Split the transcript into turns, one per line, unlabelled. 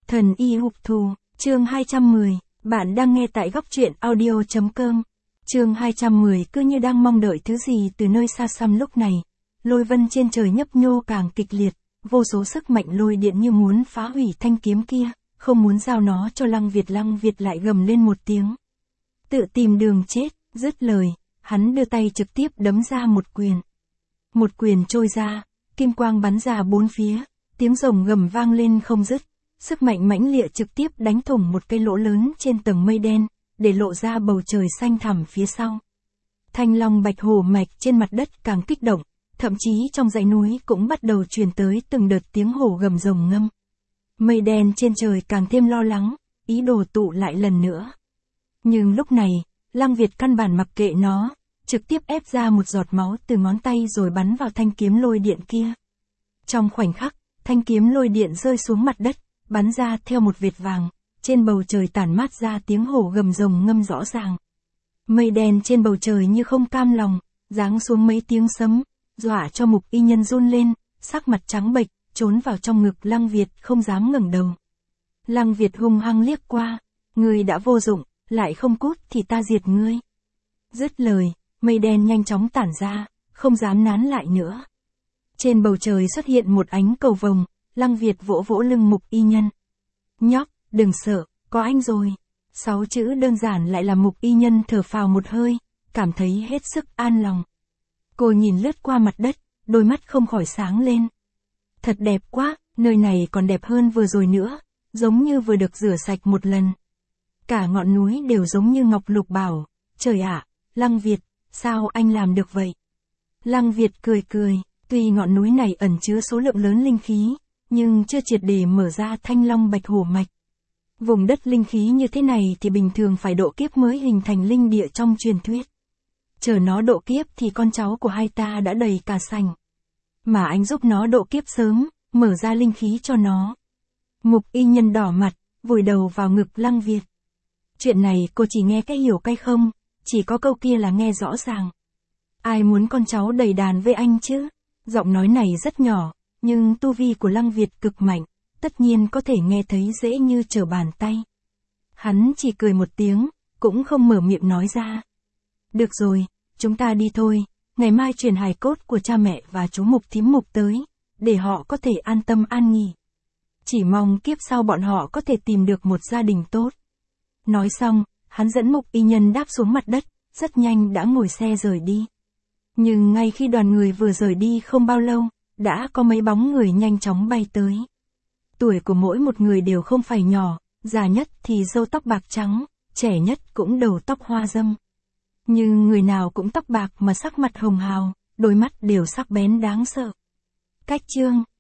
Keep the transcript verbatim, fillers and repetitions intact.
Thần y hục thù, chương hai trăm mười, bạn đang nghe tại góc truyện audio.com. Chương hai trăm mười cứ như đang mong đợi thứ gì từ nơi xa xăm lúc này. Lôi vân trên trời nhấp nhô càng kịch liệt, vô số sức mạnh lôi điện như muốn phá hủy thanh kiếm kia, không muốn giao nó cho Lăng Việt. Lăng Việt lại gầm lên một tiếng. Tự tìm đường chết, dứt lời, hắn đưa tay trực tiếp đấm ra một quyền. Một quyền trôi ra, kim quang bắn ra bốn phía, tiếng rồng gầm vang lên không dứt. Sức mạnh mãnh liệt trực tiếp đánh thủng một cây lỗ lớn trên tầng mây đen, để lộ ra bầu trời xanh thẳm phía sau. Thanh long bạch hổ mạch trên mặt đất càng kích động, thậm chí trong dãy núi cũng bắt đầu truyền tới từng đợt tiếng hổ gầm rồng ngâm. Mây đen trên trời càng thêm lo lắng, ý đồ tụ lại lần nữa. Nhưng lúc này, Lăng Việt căn bản mặc kệ nó, trực tiếp ép ra một giọt máu từ ngón tay rồi bắn vào thanh kiếm lôi điện kia. Trong khoảnh khắc, thanh kiếm lôi điện rơi xuống mặt đất, bắn ra theo một vệt vàng, trên bầu trời tản mát ra tiếng hổ gầm rồng ngâm rõ ràng. Mây đen trên bầu trời như không cam lòng, giáng xuống mấy tiếng sấm, dọa cho Mục Y Nhân run lên, sắc mặt trắng bệch, trốn vào trong ngực Lăng Việt không dám ngẩng đầu. Lăng Việt hung hăng liếc qua, ngươi đã vô dụng, lại không cút thì ta diệt ngươi. Dứt lời, mây đen nhanh chóng tản ra, không dám nán lại nữa. Trên bầu trời xuất hiện một ánh cầu vồng, Lăng Việt vỗ vỗ lưng Mục Y Nhân. Nhóc, đừng sợ, có anh rồi. Sáu chữ đơn giản lại làm Mục Y Nhân thở phào một hơi, cảm thấy hết sức an lòng. Cô nhìn lướt qua mặt đất, đôi mắt không khỏi sáng lên. Thật đẹp quá, nơi này còn đẹp hơn vừa rồi nữa, giống như vừa được rửa sạch một lần. Cả ngọn núi đều giống như ngọc lục bảo. Trời ạ, Lăng Việt, sao anh làm được vậy? Lăng Việt cười cười, tuy ngọn núi này ẩn chứa số lượng lớn linh khí, nhưng chưa triệt để mở ra thanh long bạch hổ mạch. Vùng đất linh khí như thế này thì bình thường phải độ kiếp mới hình thành linh địa trong truyền thuyết. Chờ nó độ kiếp thì con cháu của hai ta đã đầy cả sành. Mà anh giúp nó độ kiếp sớm, mở ra linh khí cho nó. Mục Y Nhân đỏ mặt, vùi đầu vào ngực Lăng Việt. Chuyện này cô chỉ nghe cái hiểu cái không, chỉ có câu kia là nghe rõ ràng. Ai muốn con cháu đầy đàn với anh chứ? Giọng nói này rất nhỏ, nhưng tu vi của Lăng Việt cực mạnh, tất nhiên có thể nghe thấy dễ như trở bàn tay. Hắn chỉ cười một tiếng, cũng không mở miệng nói ra. Được rồi, chúng ta đi thôi, ngày mai truyền hài cốt của cha mẹ và chú Mục thím Mục tới, để họ có thể an tâm an nghỉ. Chỉ mong kiếp sau bọn họ có thể tìm được một gia đình tốt. Nói xong, hắn dẫn Mục Y Nhân đáp xuống mặt đất, rất nhanh đã ngồi xe rời đi. Nhưng ngay khi đoàn người vừa rời đi không bao lâu, đã có mấy bóng người nhanh chóng bay tới. Tuổi của mỗi một người đều không phải nhỏ, già nhất thì râu tóc bạc trắng, trẻ nhất cũng đầu tóc hoa râm. Nhưng người nào cũng tóc bạc mà sắc mặt hồng hào, đôi mắt đều sắc bén đáng sợ. Cách chương,